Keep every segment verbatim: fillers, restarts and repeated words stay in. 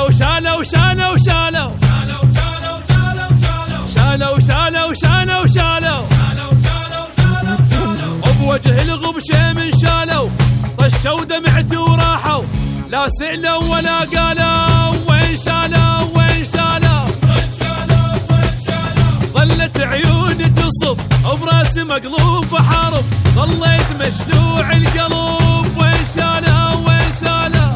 شالوا شالوا شالوا شالوا شالوا شالوا شالوا شالوا بوجه الغبشة من شالوا طشوا دمعتي وراحوا لا سئلوا ولا قالوا وين شالوا وين شالوا ظلت عيوني تصب براسي مقلوب بحارب ظليت مشلوع القلب وين شالوا وين شالوا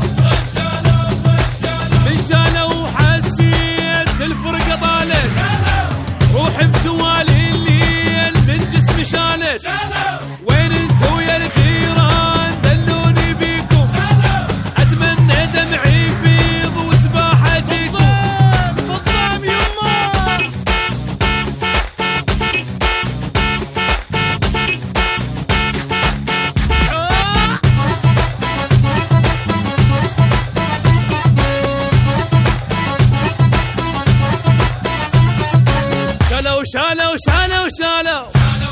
من شالوا حسيت الفرقة طالت روحي بتوالي الليل من جسمي شالت وين انتو يا الجيران دلوني بيكم اتمنى دمعي يفيض وسباحة اجيكم بالضام يما شالوا شالوا شالوا شالوا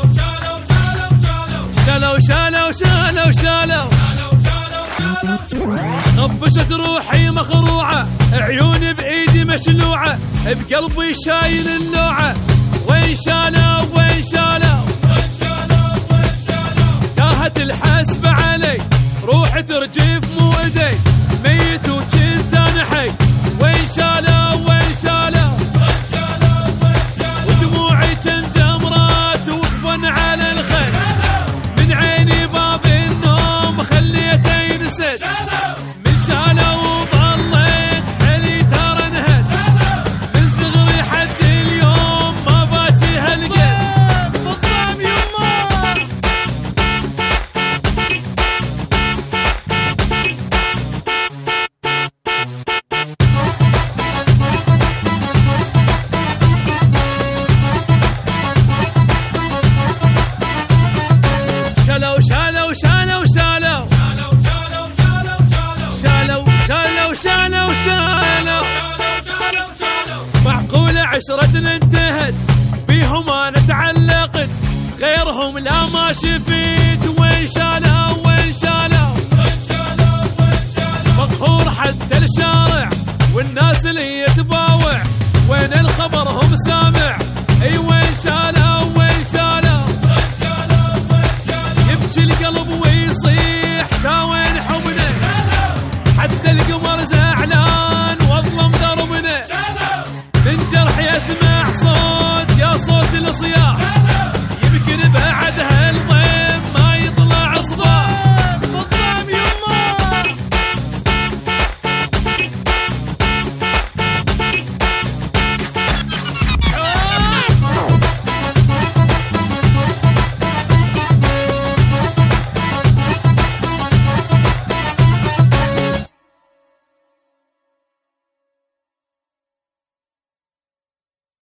شالوا شالوا شالوا شالوا طبشت روحي مخروعة عيوني بإيدي مشلوعة بقلبي شايل اللوعة وين شالوا وين شالوا تاهت الحسبة علي روحي ترجف مو ايدي ميت وجنت انا حي وين شالوا وين شالوا ودموعي كان جمرات وقفن على الخيل من عيني باب النوم خليته ينسد من شالوا وظليت حلي ترى انهج من صغري حد اليوم ما باجي هالقد بالضام يما شالوا شالوا شالوا شالوا شالوا شالوا شالوا شالوا معقولة عشرتنا انتهت بيهم انا تعلقت غيرهم لا ما شفيت وين شالوا وين شالوا مقهور حتى الشارع والناس اللي يتباوع وين الخبر هم سامع